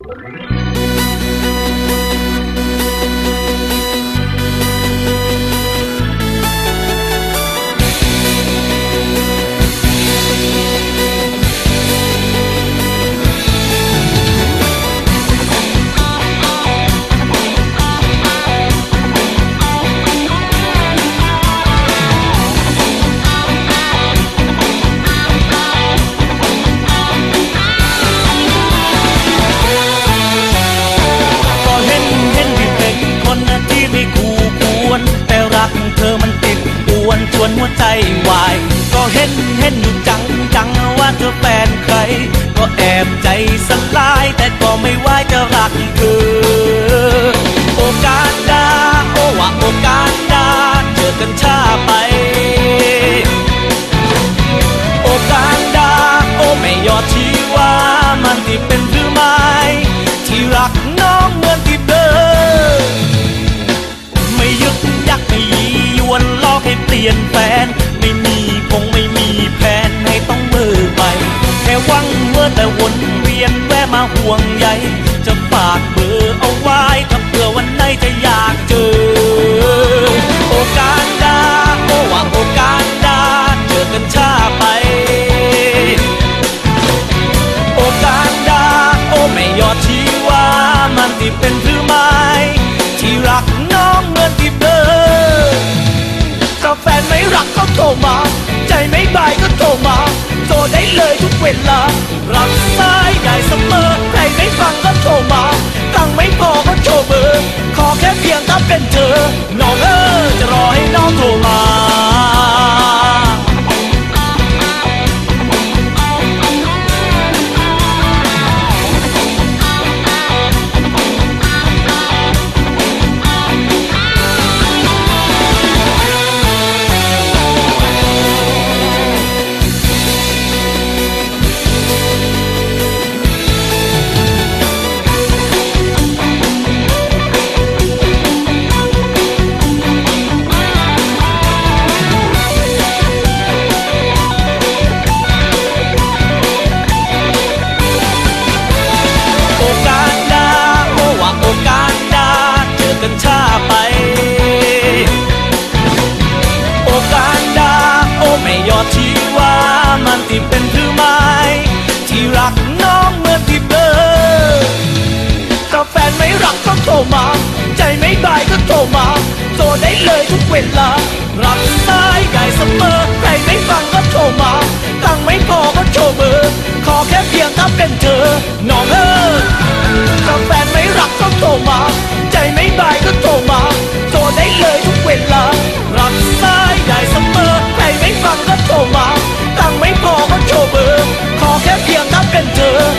ชวนหัวใจวายก็เห็นอยู่จังว่าเธอแฟนใครก็แอบใจสลายแต่ก็ไม่ไหวจะรักเธอโอกาสดาโอว่าโอกาสดาเจอกันช้าไปโอกาสดาโอไม่ยอดชีว่ามันที่เป็นหรือไม่ที่รักน้องเหมือนที่เดิมไม่ยึกยักไม่ยียวนลอกให้เปลี่ยนแฟนไม่มีแผนให้ต้องเมื่อไปแค่หวังเมื่อแต่วนเวียนแวะมาห่วงใยจะฝากเบอร์เอาไว้ถ้าเผื่อวันไหนจะอยากเจอโอกาสดาโอว่าโอกาสดาเจอกันช้าไปโอกาสดาโอไม่ยอดชีว่ามันที่เป็นหรือไม่ที่รักน้องเหมือนที่เดิมถ้าแฟนไม่รักก็โทรมาใจไม่บายก็โทรมาโทรได้เลยทุกเวลารับสายได้เสมอใครไม่ฟังก็โทรมาตังไม่พอก็โทรเบอร์ขอแค่เพียงถ้าเป็นเธอน้องจะรอให้น้องโทรมาช้าไปโอกาสดาโอไม่ยอดชีว่ามันที่เป็นหรือไม่ที่รักน้องเหมือนที่เดิมถ้าแฟนไม่รักก็โทรมาใจไม่บายก็โทรมาโทรได้เลยทุกเวลารับสายได้เสมอใครไม่ฟังก็โทรมาตังไม่พอก็โทรเบอร์ขอแค่เพียงถ้าเป็นเธอน้องถ้าแฟนไม่รักก็โทรมาใจไม่บายก็โทรมาโทรได้เลยทุกเวลารับสายได้เสมอใครไม่ฟังก็โทรมาตังไม่พอก็โทรเบอร์ขอแค่เพียงถ้าเป็นเธอ